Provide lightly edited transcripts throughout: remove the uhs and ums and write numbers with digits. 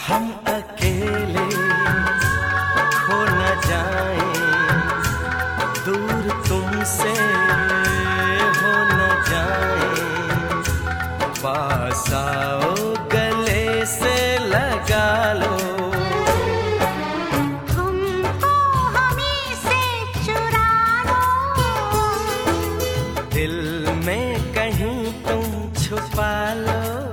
हम अकेले खो न जाएं, दूर तुमसे हो न जाएं, पास आओ गले से लगा लो, हमको हमी से चुरा लो, दिल में कहीं तुम छुपा लो।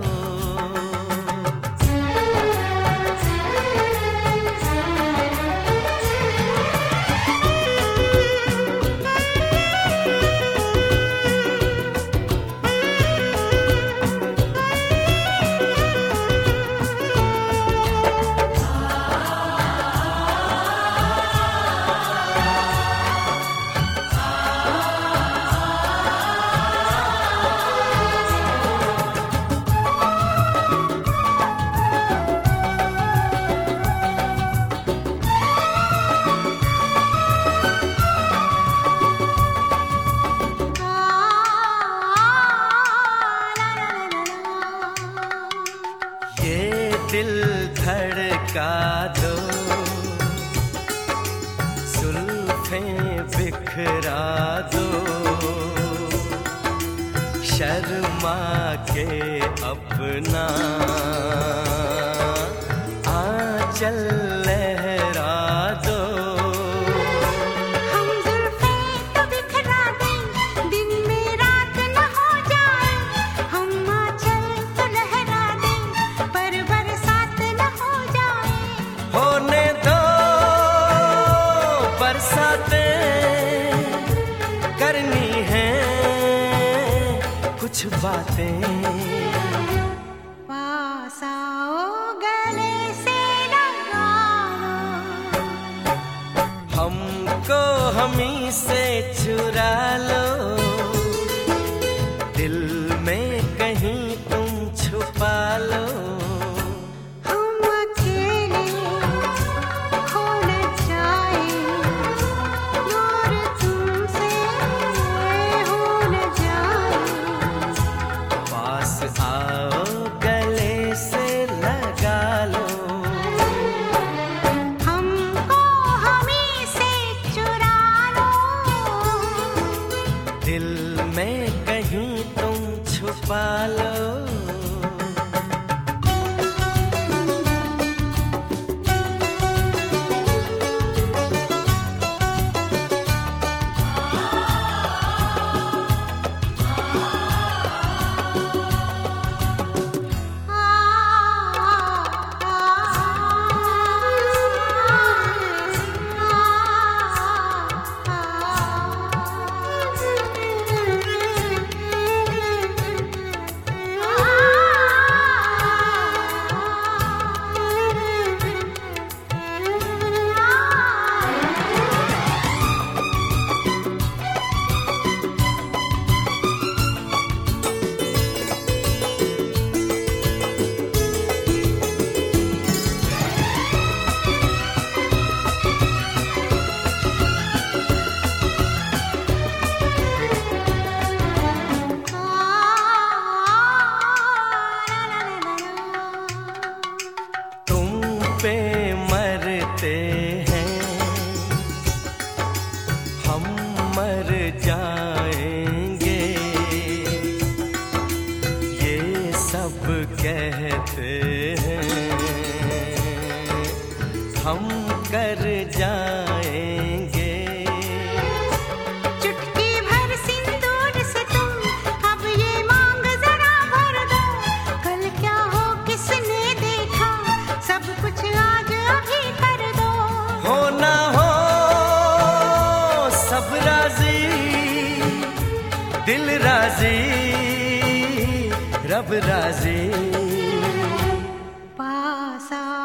दिल धड़का दो, जुल्फे बिखरा दो, शर्मा के अपना आंचल लहरा दो, हम जुल्फे तो बिखरा दें, दिन में रात न हो जाए, हम आंचल तो लहरा दें, पर बरसात न हो जाए, होने दो बरसातें, करनी है कुछ बातें, पास आओ गले से लगा लो, हमको हमी से चुरा लो, दिल में कहीं तुम छुपा लो, हम अकेले खो न जाएं, दूर तुमसे हो न जाएं, पास आओ गले से लगा लो, हमको हमी से चुरा लो, दिल में कहीं तुम छुपा लो। पे मरते हैं हम, मर जाएंगे, ये सब कहते हैं, हम कर जाएंगे, चुटकी भर सिंदूर से तुम अब ये मांग जरा भर दो, कल क्या हो किसने देखा, सब कुछ आज अभी कर दो, हो ना हो सब राजी, दिल राजी, रब राजी, पास